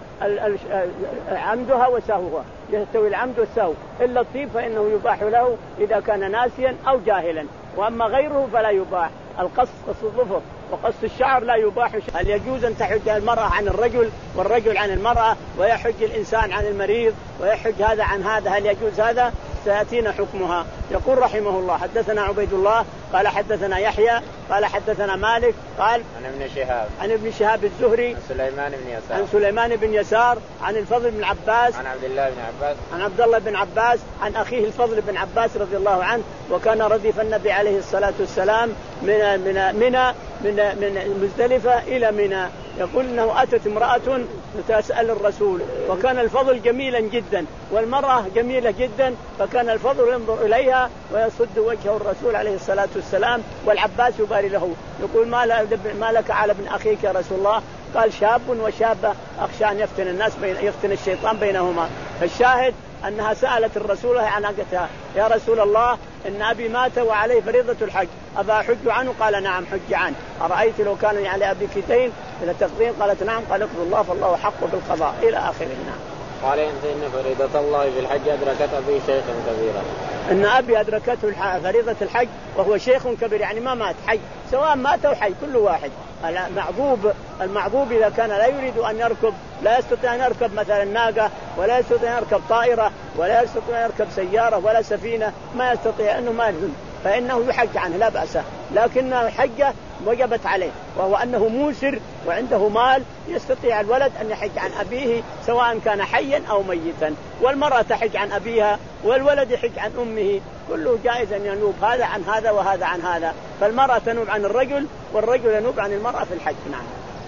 عمدها وسهوها، يستوي العمد والسهو، إلا الطيب فإنه يباح له إذا كان ناسيا أو جاهلا، وأما غيره فلا يباح. القص قص الظفر وقص الشعر لا يباح. هل يجوز أن تحج المرأة عن الرجل والرجل عن المرأة ويحج الإنسان عن المريض ويحج هذا عن هذا؟ هل يجوز هذا؟ سيأتينا حكمها. يقول رحمه الله حدثنا عبيد الله قال حدثنا يحيى قال حدثنا مالك قال عن ابن شهاب عن ابن شهاب الزهري عن سليمان بن يسار عن سليمان بن يسار عن الفضل بن عباس عن عبد الله بن عباس عن عبد الله بن عباس عن أخيه الفضل بن عباس رضي الله عنه، وكان رديف النبي عليه الصلاة والسلام من من من من, من مزدلفة إلى منى. يقول إنه أتت امرأة تسأل الرسول، وكان الفضل جميلا جدا والمرأة جميلة جدا، فكان الفضل ينظر إليها ويصد وجهه الرسول عليه الصلاة والسلام والعباس يباري له. يقول ما لك على ابن أخيك يا رسول الله؟ قال شاب وشابة أخشى أن يفتن الناس بين يفتن الشيطان بينهما. فالشاهد أنها سألت الرسول عن عقتها يا رسول الله إن أبي مات وعليه فريضة الحج أبا حج عنه؟ قال نعم حج عنه. أرأيت لو كان على أبيك دين إلى تقديم؟ قالت نعم. قال اقضوا الله فالله حق بالقضاء إلى آخره. نعم. قال إن فريضة الله في الحج أدركت أبي شيخا كبيرا. إن أبي أدركته فريضة الحج وهو شيخ كبير، يعني ما مات حي، سواء مات أو حي كل واحد. المعذوب المعذوب إذا كان لا يريد أن يركب، لا يستطيع أن يركب مثلا ناقة ولا يستطيع أن يركب طائرة ولا يستطيع أن يركب سيارة ولا سفينة، ما يستطيع أنه ما يلزم، فإنه يحج عنه لا بأس، لكن الحجة وجبت عليه، وهو أنه موسر وعنده مال يستطيع الولد أن يحج عن أبيه سواء كان حيا أو ميتا، والمرأة تحج عن أبيها والولد يحج عن أمه، كله جائز أن ينوب هذا عن هذا وهذا عن هذا. فالمرأة تنوب عن الرجل والرجل ينوب عن المرأة في الحج. نعم.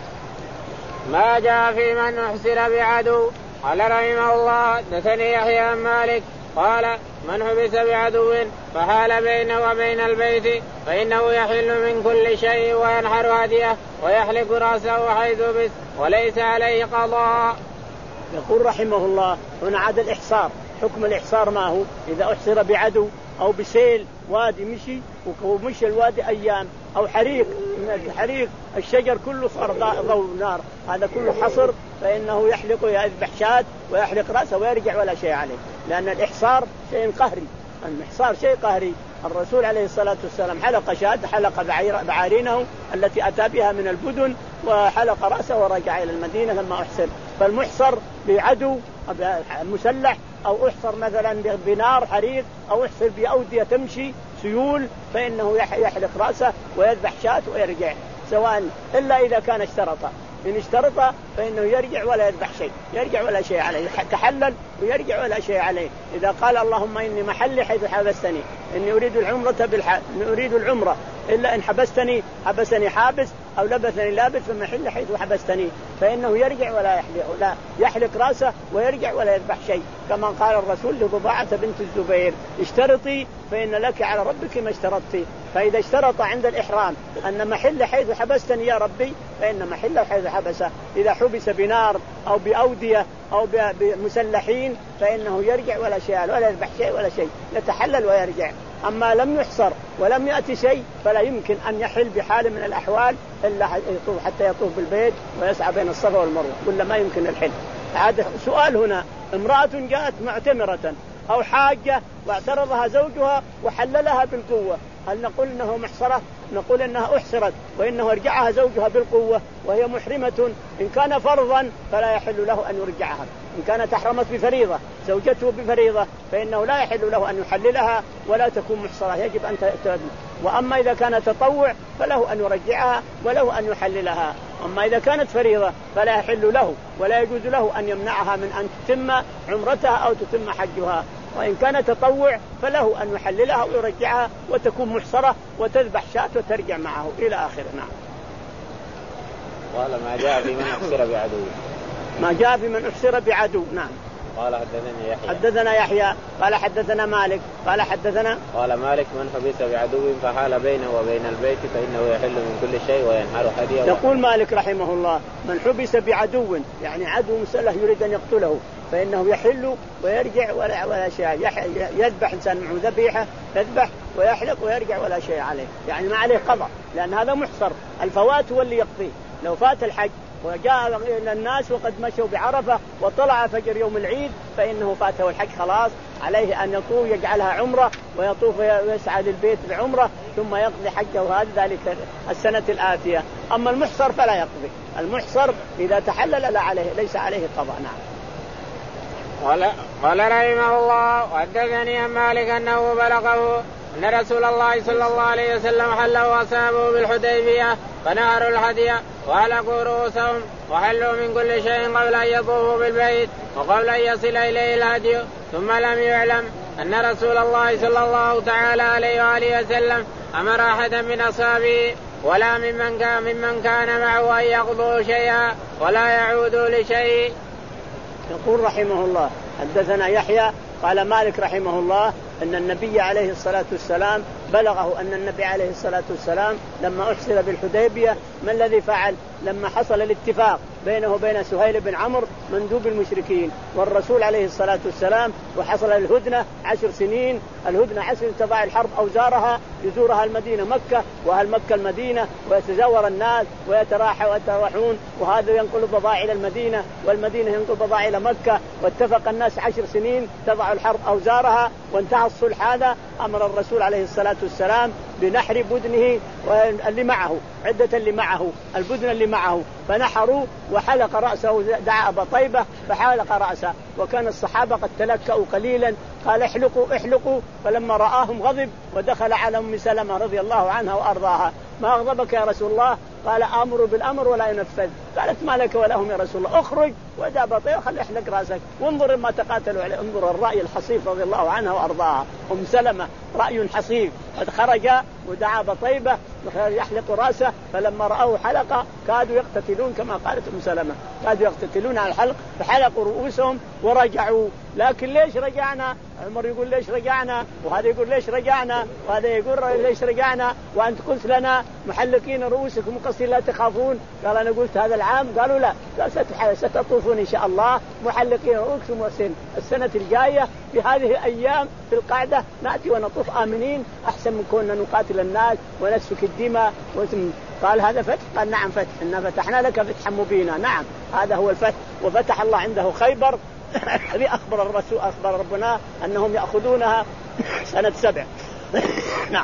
ما جاء في من أحسر بعدو. قال رحمه الله حدثني يحيى عن مالك قال من حبس بعدو فحال بينه وبين البيت فإنه يحل من كل شيء وينحر هديه ويحلق رأسه حيث بس وليس عليه قضاء. يقول رحمه الله هنا عاد الإحصار. حكم الإحصار ما هو؟ إذا أحصر بعدو أو بسيل وادي مشي ومشي الوادي أيام، أو حريق حريق الشجر كله صار ضوء نار، هذا كله حصر، فإنه يحلق ويذبح شاة ويحلق رأسه ويرجع ولا شيء عليه، لأن الإحصار شيء قهري، الإحصار شيء قهري. الرسول عليه الصلاة والسلام حلق شاة، حلق بعارينه التي أتى بها من البدن وحلق رأسه ورجع إلى المدينة لما أحصر. فالمحصر بعدو مسلح أو أحصر مثلا بنار حريق أو أحصر بأودية تمشي سيول، فإنه يحلق رأسه ويذبح شاة ويرجع، سواء إلا إذا كان اشترطه. إن اشترط فإنه يرجع ولا يذبح شيء، يرجع ولا شيء عليه، تحلل ويرجع ولا شيء عليه. إذا قال اللهم إني محلي حيث حبستني، إني أريد العمرة بالح... أريد العمرة إلا إن حبستني حبسني حابس أو لبثني لابث فمحل حيث حبستني، فإنه يرجع ولا يحلق، لا يحلق رأسه ويرجع ولا يذبح شيء، كما قال الرسول لضباعة بنت الزبير اشترطي فإن لك على ربك ما اشترطتي. فإذا اشترط عند الإحرام أن محل حيث حبستني يا ربي فإن محل حيث حبسه. إذا حبس بنار أو بأودية أو بمسلحين فإنه يرجع ولا شيء ولا يذبح شيء ولا شيء، يتحلل ويرجع. أما لم يحصر ولم يأتي شيء فلا يمكن أن يحل بحال من الأحوال إلا يطوف حتى يطوف بالبيت ويسعى بين الصفا والمروة، ولا ما يمكن الحل. هذا سؤال هنا، امرأة جاءت معتمرة أو حاجة واعترضها زوجها وحللها بالقوة، هل نقول إنه محصرة؟ نقول إنها أحصرت وإنه يرجعها زوجها بالقوة وهي محرمة. إن كان فرضا فلا يحل له أن يرجعها، إن كانت أحرمت بفريضة زوجته بفريضة فإنه لا يحل له أن يحللها ولا تكون محصرة، يجب أن تتم. وأما إذا كان تطوع فله أن يرجعها وله أن يحللها. أما إذا كانت فريضة فلا يحل له ولا يجوز له أن يمنعها من أن تتم عمرتها أو تتم حجها. وإن كان تطوع فله أن يحللها ويرجعها وتكون محصرة وتذبح شاة وترجع معه إلى آخره. نعم. قال ما جاء في من أحصر بعدو. ما جاء في من أحصر بعدو. نعم. قال حدثنا يحيى. حدثنا يحيى قال حدثنا مالك قال حدثنا قال مالك من حبس بعدو فحال بينه وبين البيت فإنه يحل من كل شيء وينحر هديه. يقول مالك رحمه الله من حبس بعدو يعني عدو مسلح يريد أن يقتله فإنه يحل ويرجع ولا, ولا شيء، يذبح إنسان معه ذبيحة يذبح ويحلق ويرجع ولا شيء عليه، يعني ما عليه قضاء لأن هذا محصر. الفوات هو اللي يقضيه. لو فات الحج وجاء إلى الناس وقد مشوا بعرفة وطلع فجر يوم العيد فإنه فاته الحج خلاص، عليه أن يطوف يجعلها عمرة ويطوف ويسعى للبيت بعمرة ثم يقضي حجه وهذا ذلك السنة الآتية. أما المحصر فلا يقضي، المحصر إذا تحلل لا عليه ليس عليه قضاء. نعم. قال قال رحمه الله وحدثني عن مالك أنه بلغه أن رسول الله صلى الله عليه وسلم حل وأصابه بالحديبية فنهروا الهدي وأحلقوا رؤوسهم وحلوا من كل شيء قبل أن يطوفوا بالبيت وقبل أن يصل إليه الهدي. ثم لم يعلم أن رسول الله صلى الله تعالى عليه وآله وسلم أمر أحدا من أصحابه ولا ممن كان, ممن كان معه أن يقضوا شيئا ولا يعودوا لشيء. يقول رحمه الله حدثنا يحيى قال مالك رحمه الله أن النبي عليه الصلاة والسلام بلغه أن النبي عليه الصلاة والسلام لما أحصر بالحديبية ما الذي فعل لما حصل الاتفاق بينه وبين سهيل بن عمرو مندوب المشركين والرسول عليه الصلاة والسلام وحصل الهدنة عشر سنين. الهدنة عشر تضع الحرب أوزارها يزورها المدينة مكة وأهل مكة المدينة ويتزاور الناس ويتراحوا ويتراحون وهذا ينقل بضائع إلى المدينة والمدينة ينقل بضائع إلى مكة واتفق الناس عشر سنين تضع الحرب أوزارها وانتهى الصلح. هذا أمر الرسول عليه الصلاة والسلام بنحر بدنه اللي معه عدة اللي معه البدن اللي معه فنحروا وحلق رأسه دعا أبا طيبة فحلق رأسه وكان الصحابة قد تلكأوا قليلا قال احلقوا احلقوا فلما رآهم غضب ودخل على أم سلمة رضي الله عنها وأرضاها ما أغضبك يا رسول الله؟ قال أمر بالأمر ولا ينفذ. قالت ما لك ولهم يا رسول الله اخرج ودع بطيء خلي احلق رأسك وانظر ما تقاتلوا عليه. انظر الرأي الحصيف رضي الله عنها وأرضاها أم سلمة رأي حصيف قد خرج ودعا بطيبة يحلق رأسه فلما رأوا حلقة كادوا يقتتلون كما قالت أم سلمة كادوا يقتتلون على الحلق فحلقوا رؤوسهم ورجعوا. لكن ليش رجعنا؟ عمر يقول ليش رجعنا وهذا يقول ليش رجعنا وهذا يقول ليش رجعنا وأنت قلت لنا محلقين رؤوسكم مقصرين لا تخافون. قال أنا قلت هذا العام قالوا لا قال ستطوفون إن شاء الله محلقين رؤوسكم وسن السنة الجاية في هذه الأيام في القعدة نأتي ونطوف آمنين أحسن من كنا نقاتل الناس ونسفك الدماء. قال هذا فتح؟ قال نعم فتح إنا فتحنا لك فتحا مبينا. نعم هذا هو الفتح وفتح الله عنده خيبر. أخبر الرسول أخبر ربنا أنهم يأخذونها سنة سبع. نعم.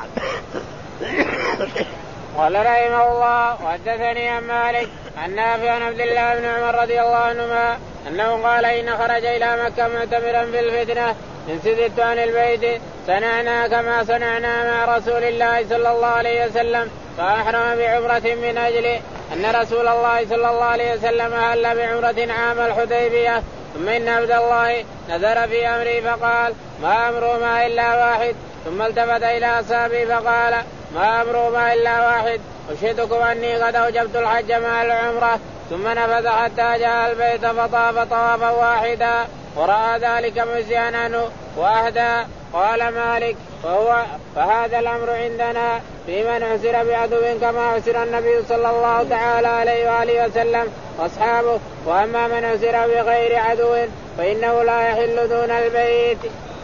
قال رحمه الله وحدثني عن مالك عن نافع عن عبد الله بن عمر رضي الله عنهما أنه قال إن خرج إلى مكة معتمرا في الفتنة إن سددت عن البيت صنعنا كما صنعنا مع رسول الله صلى الله عليه وسلم فأحرم بعمرة من أجل أن رسول الله صلى الله عليه وسلم أهل بعمرة عام الحديبية. ثم إن عبد الله نظر في أمري فقال ما أمرهما إلا واحد. ثم التفت إلى أصحابه فقال ما أمرهما إلا واحد أشهدكم أني قد أوجبت الحج مع العمرة. ثم نفذ حتى جاء البيت فطاف طوافا واحدا ورأى ذلك مجزئا عنه وأهدى. قال مالك فهو فهذا الأمر عندنا في من أحسر بعدو كما أحسر النبي صلى الله تعالى عليه وآله وسلم وأصحابه. وأما من أحسر بغير عدو فإنه لا يحل دون البيت.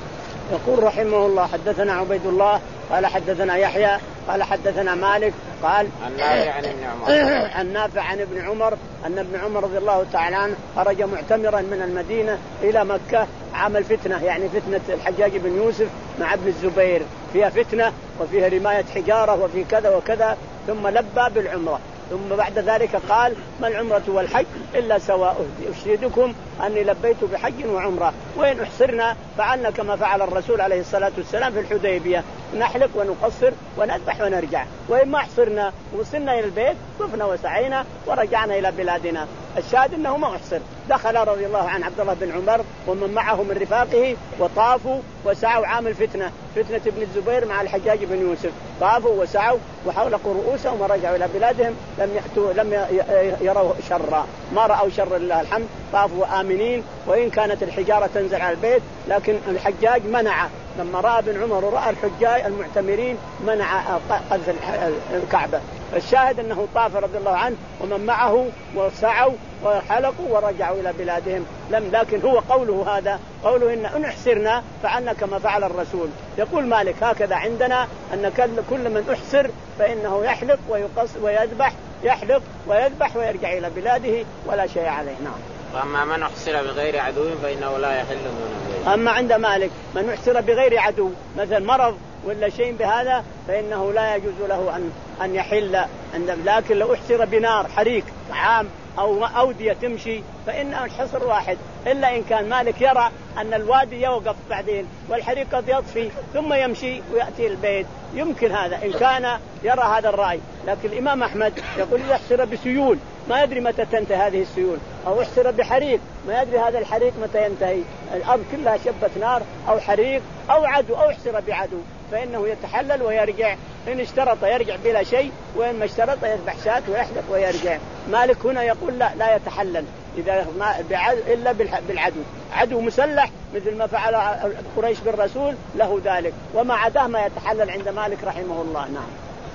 يقول رحمه الله حدثنا عبيد الله قال حدثنا يحيى قال حدثنا مالك قال النافع عن ابن عمر النافع عن ابن عمر أن ابن عمر رضي الله تعالى عنه خرج معتمرا من المدينة إلى مكة عام الفتنة، يعني فتنة الحجاج بن يوسف مع ابن الزبير، فيها فتنة وفيها رماية حجارة وفي كذا وكذا، ثم لبى بالعمرة، ثم بعد ذلك قال ما العمرة والحج إلا سواء، أشهدكم أني لبيت بحج وعمرة، وإن أحصرنا فعلنا كما فعل الرسول عليه الصلاة والسلام في الحديبية، نحلق ونقصر ونذبح ونرجع، وإن ما أحصرنا وصلنا إلى البيت طفنا وسعينا ورجعنا إلى بلادنا. الشاهد أنه ما أحصر. دخل رضي الله عن عبد الله بن عمر ومن معه من رفاقه وطافوا وسعوا عام الفتنة، فتنة ابن الزبير مع الحجاج بن يوسف، طافوا وسعوا وحلقوا رؤوسهم ورجعوا إلى بلادهم، لم يأتوا لم يروا شرا، ما رأوا شر لله الحمد، طافوا آمنين، وإن كانت الحجارة تنزل على البيت لكن الحجاج منع، لما رأى ابن عمر ورأى الحجاج المعتمرين منع قذف الكعبة. الشاهد أنه طاف رضي الله عنه ومن معه وسعوا وحلقوا ورجعوا إلى بلادهم، لم لكن هو قوله هذا قوله إن إن أحسرنا فعلنا كما فعل الرسول. يقول مالك هكذا عندنا أن كل من أحسر فإنه يحلق ويقص ويذبح، يحلق ويذبح ويرجع إلى بلاده ولا شيء عليه. نعم. وأما من أحسر بغير عدو فإنه لا يحل دون البيت. أما عند مالك من أحسر بغير عدو مثل مرض ولا شيء بهذا فإنه لا يجوز له أن أن يحل عند، لكن لو أحسر بنار حريق طعام أو أودية تمشي فإن الحصر واحد، إلا إن كان مالك يرى أن الوادي يوقف بعدين والحريق قد يطفي ثم يمشي ويأتي البيت، يمكن هذا إن كان يرى هذا الرأي. لكن الإمام أحمد يقول يحسر بسيول ما يدري متى تنتهي هذه السيول، أو يحسر بحريق ما يدري هذا الحريق متى ينتهي، الأرض كلها شبت نار أو حريق أو عدو أو يحسر بعدو، فإنه يتحلل ويرجع، إن اشترط يرجع بلا شيء، وإن ما اشترط يذبح شاة ويحلق ويرجع. مالك هنا يقول لا لا يتحلل إذا ما إلا بالعدو، عدو مسلح مثل ما فعل قريش بالرسول له ذلك، وما عداه ما يتحلل عند مالك رحمه الله. نعم.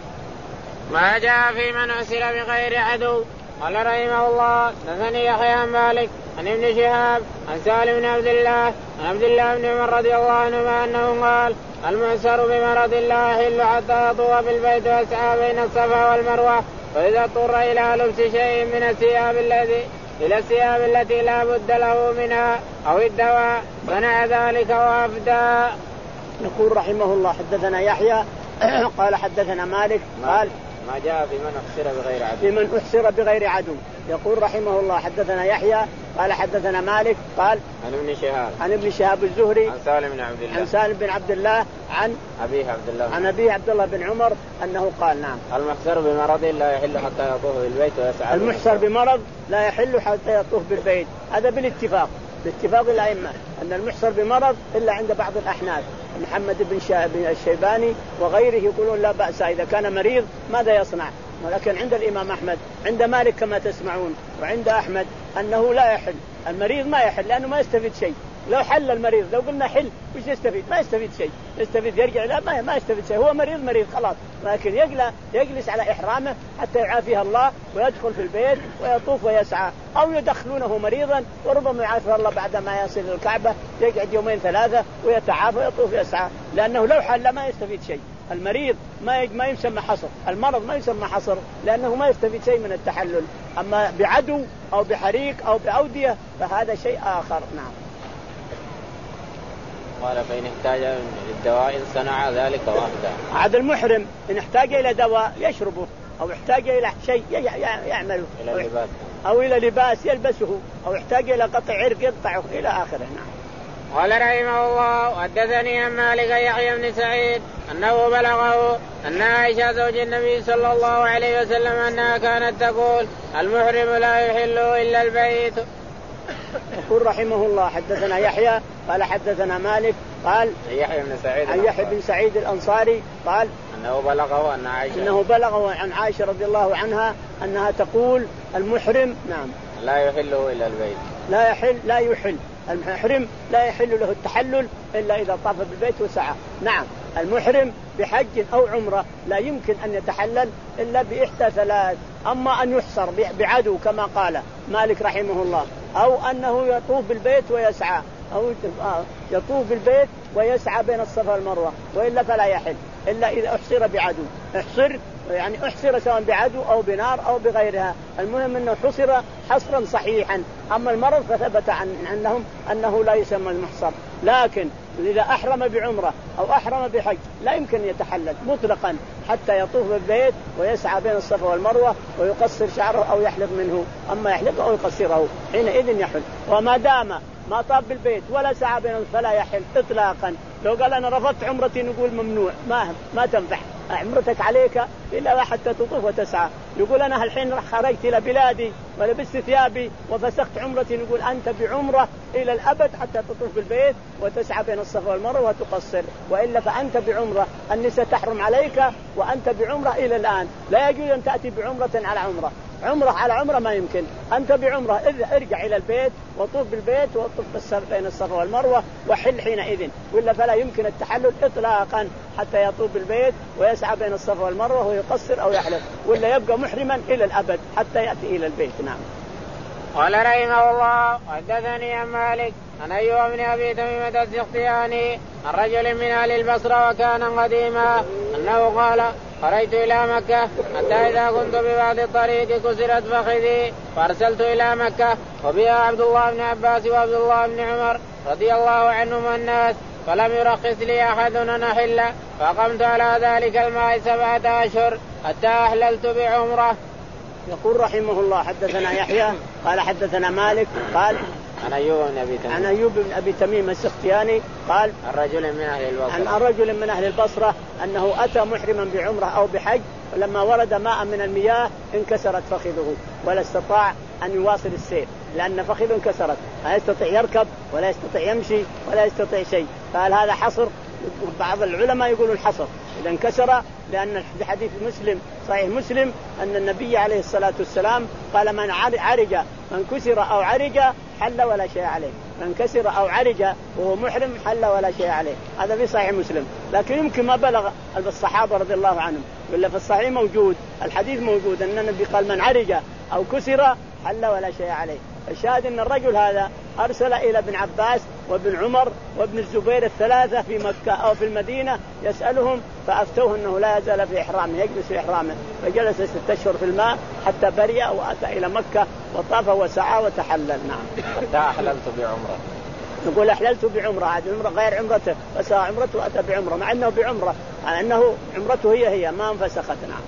ما جاء في من أسر بغير عدو. قال رحمه الله نثني يحيى عن مالك عن ابن شهاب عن سالم بن عبد الله عن عبد الله بن عمر رضي الله عنهما أنه قال المعسر بمرض الله يحل حتى يطوف بالبيت ويسعى بين الصفا والمروة، فإذا اضطر إلى لبس شيء من الثياب الذي إلى الثياب التي لا بد له منها أو الدواء صنع ذلك وأفدى. يقول رحمه الله حدثنا يحيى قال حدثنا مالك قال ما جاء في من أحسر بغير عدو. في من أحسر بغير عدو. يقول رحمه الله حدثنا يحيى قال حدثنا مالك قال عن ابن شهاب عن ابن شهاب الزهري عن سالم بن عبد الله عن سالم بن عبد الله عن أبيه عبد الله عن أبيه عبد الله بن عمر أنه قال نعم المحسر بمرض لا يحل حتى يطوف بالبيت ويسعى. المحسر بمرض لا يحل حتى يطوف بالبيت، هذا بالاتفاق باتفاق الأئمة أن المحسر بمرض إلا عند بعض الأحناف، محمد بن الشيباني وغيره يقولون لا بأس إذا كان مريض ماذا يصنع، ولكن عند الإمام أحمد عند مالك كما تسمعون وعند أحمد أنه لا يحل، المريض ما يحل لأنه ما يستفيد شيء، لو حل المريض لو قلنا حل وش يستفيد؟ ما يستفيد شيء، يستفيد يرجع لا ما ما يستفيد شيء، هو مريض مريض خلاص، لكن يجلس يجلس على إحرامه حتى يعافيه الله ويدخل في البيت ويطوف ويسعى، أو يدخلونه مريضا وربما يعافيه الله بعد ما يصل الكعبة يقعد يومين ثلاثة ويتعافى ويطوف ويسعى، لأنه لو حل ما يستفيد شيء. المريض ما ما يسمى حصر، المرض ما يسمى حصر لأنه ما يستفيد شيء من التحلل، أما بعدو أو بحريق أو بأودية فهذا شيء آخر. نعم. قال فإن احتاج للدواء صنع ذلك وأفدى. عاد المحرم إن احتاج إلى دواء يشربه أو احتاج إلى شيء يعمله إلى لباس أو إلى لباس يلبسه أو احتاج إلى قطع عرق يقطعه إلى آخره. نعم. قال رحمه الله وحدثني عن مالك يحيى بن سعيد أنه بلغه أن عائشة زوج النبي صلى الله عليه وسلم أنها كانت تقول المحرم لا يحل إلا البيت. يقول رحمه الله حدثنا يحيى قال حدثنا مالك قال يحيى بن سعيد عن يحيى بن سعيد الأنصاري قال أنه بلغه أن عائشة أنه بلغه عن عائشة رضي الله عنها أنها تقول المحرم نعم لا يحله إلا البيت، لا يحل لا يحل المحرم لا يحل له التحلل إلا إذا طاف بالبيت وسعى. نعم. المحرم بحج أو عمرة لا يمكن أن يتحلل إلا بإحدى ثلاث، أما أن يحصر بعدو كما قال مالك رحمه الله، أو أنه يطوف بالبيت ويسعى، أو يطوف بالبيت ويسعى بين الصفا والمروة، وإلا فلا يحل إلا إذا أحصر بعدو. احصر يعني احصر سواء بعدو أو بنار أو بغيرها، المهم أنه حصر حصرا صحيحا. أما المرض فثبت عن عنهم أنه لا يسمى المحصر. لكن إذا أحرم بعمرة أو أحرم بحج لا يمكن يتحلل مطلقا حتى يطوف بالبيت ويسعى بين الصفا والمروة ويقصر شعره أو يحلق منه. أما يحلق أو يقصره حينئذ يحل. وما دام ما طاف بالبيت ولا سعى بين فلا يحل إطلاقا. لو قال أنا رفضت عمرتي نقول ممنوع، ما ما تنفع عمرتك عليك إلا حتى تطوف وتسعى. يقول أنا الحين خرجت إلى بلادي ولبست ثيابي وفسخت عمرتي، نقول أنت بعمرة إلى الأبد حتى تطوف بالبيت وتسعى بين الصفا والمروة وتقصر، وإلا فأنت بعمرة. النساء تحرم عليك وأنت بعمرة إلى الآن، لا يجوز أن تأتي بعمرة على عمرة. عمرة على عمرة ما يمكن. أنت بعمرة ارجع إلى البيت وطوف بالبيت وطوف بين الصفا والمروة وحل حينئذ، وإلا فلا يمكن التحلل إطلاقا حتى يطوف بالبيت ويسعى بين الصفا والمروة ويقصر أو يحلق، ولا يبقى محرما إلى الأبد حتى يأتي إلى البيت. نعم. قال رحمه الله حدثني عن مالك عن أيوب بن أبي تميمة السختياني عن رجل من أهل البصرة وكان قديما أنه قال خرجت إلى مكة حتى إذا كنت ببعض الطريق كسرت فخذي فأرسلت إلى مكة وبها عبد الله بن عباس وعبد الله بن عمر رضي الله عنهم الناس، فلم يرخص لي أحد أن أحل، فقمت على ذلك الماء سبعة أشهر حتى أحللت بعمرة. يقول رحمه الله حدثنا يحيى قال حدثنا مالك قال عن أيوب بن أبي تميم عن أيوب بن أبي تميم السختياني قال عن رجل من أهل البصرة عن رجل من أهل البصرة أنه أتى محرما بعمرة أو بحج، ولما ورد ماء من المياه انكسرت فخذه ولا استطاع أن يواصل السير لأن فخذه انكسرت، لا يستطيع يركب ولا يستطيع يمشي ولا يستطيع شيء. قال هذا حصر. بعض العلماء يقولوا الحصر إذا انكسر، لأن في حديث مسلم صحيح مسلم أن النبي عليه الصلاة والسلام قال من عرج من كسر أو عرج حل ولا شيء عليه، من كسر أو عرج وهو محرم حل ولا شيء عليه. هذا في صحيح مسلم، لكن يمكن ما بلغ الصحابة رضي الله عنهم، ولا في الصحيح موجود الحديث موجود أن النبي قال من عرج أو كسر حل ولا شيء عليه. الشاهد أن الرجل هذا أرسل إلى ابن عباس وابن عمر وابن الزبير الثلاثة في مكة أو في المدينة يسألهم، فأفتوه أنه لا يزال في إحرامه يجلس في إحرامه، فجلس ستة أشهر في الماء حتى برئ وأتى إلى مكة وطاف وسعى وتحلل. نعم. حتى أحللت بعمرة. نقول أحللت بعمرة، هذه عمرة غير عمرته، فسعى عمرته وأتى بعمرة مع أنه بعمرة، مع أنه عمرته هي هي ما انفسخت. نعم.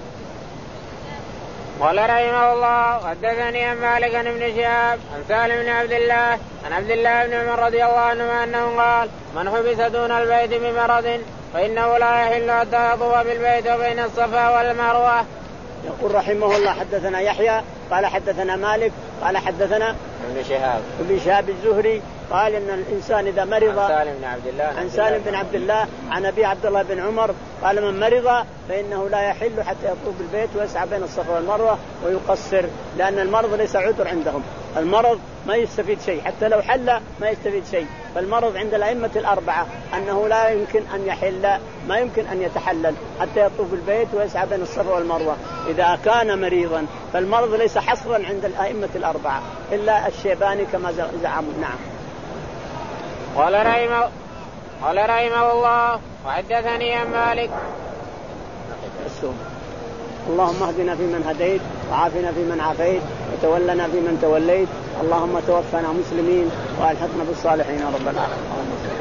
قال رحمه الله حدثني عن مالك عن ابن شهاب عن سالم بن عبد الله عن عبد الله بن عمر رضي الله عنهما أنه قال من حبس دون البيت بمرض فإنه لا يحل حتى يطوف بالبيت وبين الصفا والمروة. يقول رحمه الله حدثنا يحيى قال حدثنا مالك قال حدثنا ابن شهاب ابن شهاب الزهري قال ان الانسان اذا مرض عن سالم بن عبد الله عن سالم بن عبد الله عن ابي عبد الله بن عمر قال من مرض فانه لا يحل حتى يطوف بالبيت ويسعى بين الصفا والمروه ويقصر، لان المرض ليس عذر عندهم، المرض ما يستفيد شيء، حتى لو حل ما يستفيد شيء. فالمرض عند الائمه الاربعه انه لا يمكن ان يحل، ما يمكن ان يتحلل حتى يطوف بالبيت ويسعى بين الصفا والمروه اذا كان مريضا. فالمرض ليس حصرا عند الائمه الاربعه الا الشيباني كما زعموا. نعم. قال رحمه قال رحمه الله وحدثني عن مالك. اللهم اهدنا فيمن هديت وعافنا فيمن عافيت وتولنا فيمن توليت، اللهم توفنا مسلمين والحقنا بالصالحين يا رب العالمين.